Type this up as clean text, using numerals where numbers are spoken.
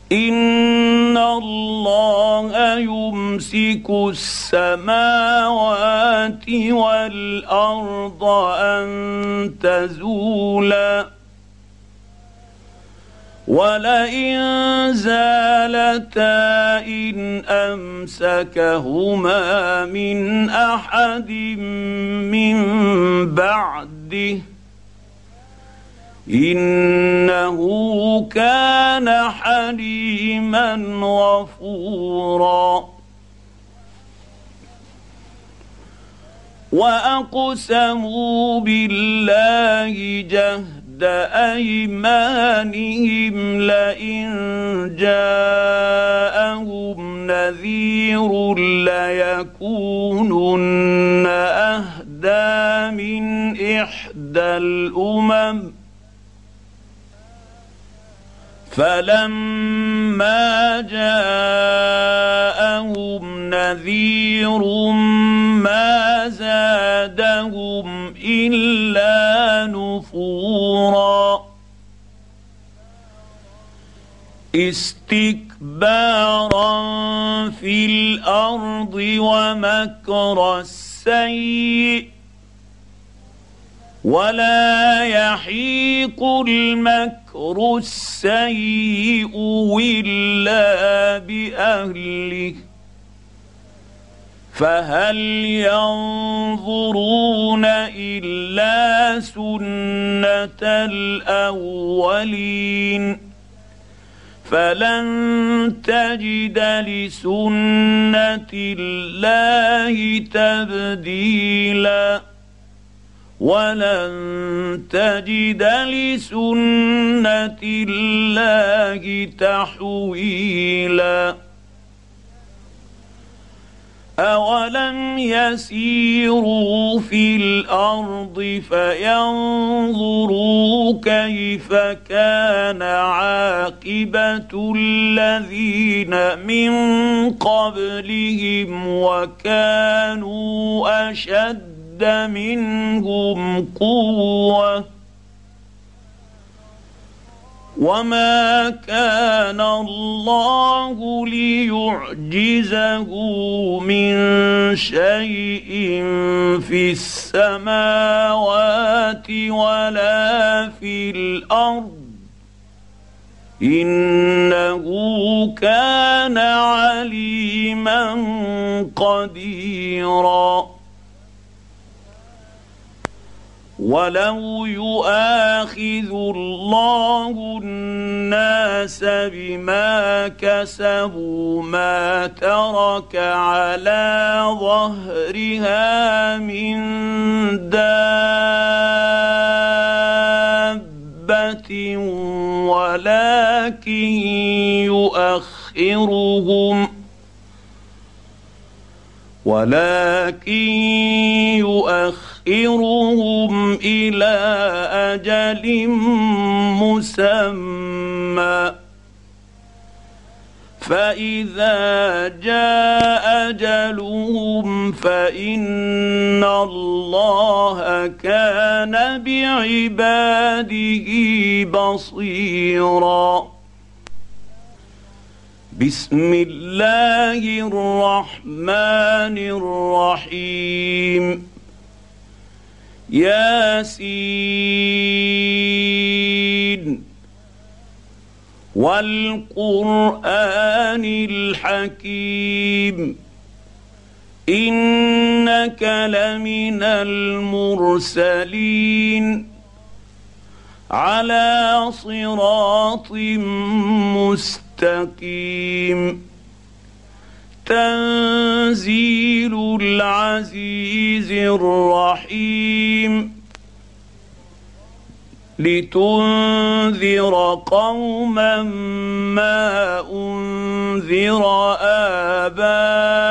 إن الله يمسك السماوات والأرض أن تزولا ولئن زالتا إن أمسكهما من أحد من بعده إنه كان حليما غفورا. وأقسموا بالله جهد أيمانهم لئن جاءهم نذير ليكونن أهدى من إحدى الأمم فلما جاءهم نذير ما زادهم إلا نفورا استكبارا في الأرض ومكر السيء ولا يحيق المكر السيء إلا بأهله فهل ينظرون إلا سنة الأولين فلن تجد لسنة الله تبديلا ولن تجد لسنة الله تحويلا أولم يسيروا في الأرض فينظروا كيف كان عاقبة الذين من قبلهم وكانوا أشد منهم قوة وما كان الله ليعجزه من شيء في السماوات ولا في الأرض إنه كان عليما قديرا. ولو يؤاخذ الله الناس بما كسبوا ما ترك على ظهرها من دابة ولكن يؤخرهم إلى أجل مسمى فإذا جاء أجلهم فإن الله كان بعباده بصيرا. بسم الله الرحمن الرحيم. ياسين والقرآن الحكيم إنك لمن المرسلين على صراط مستقيم. تنزيل العزيز الرحيم لتنذر قوما ما أنذر آباؤهم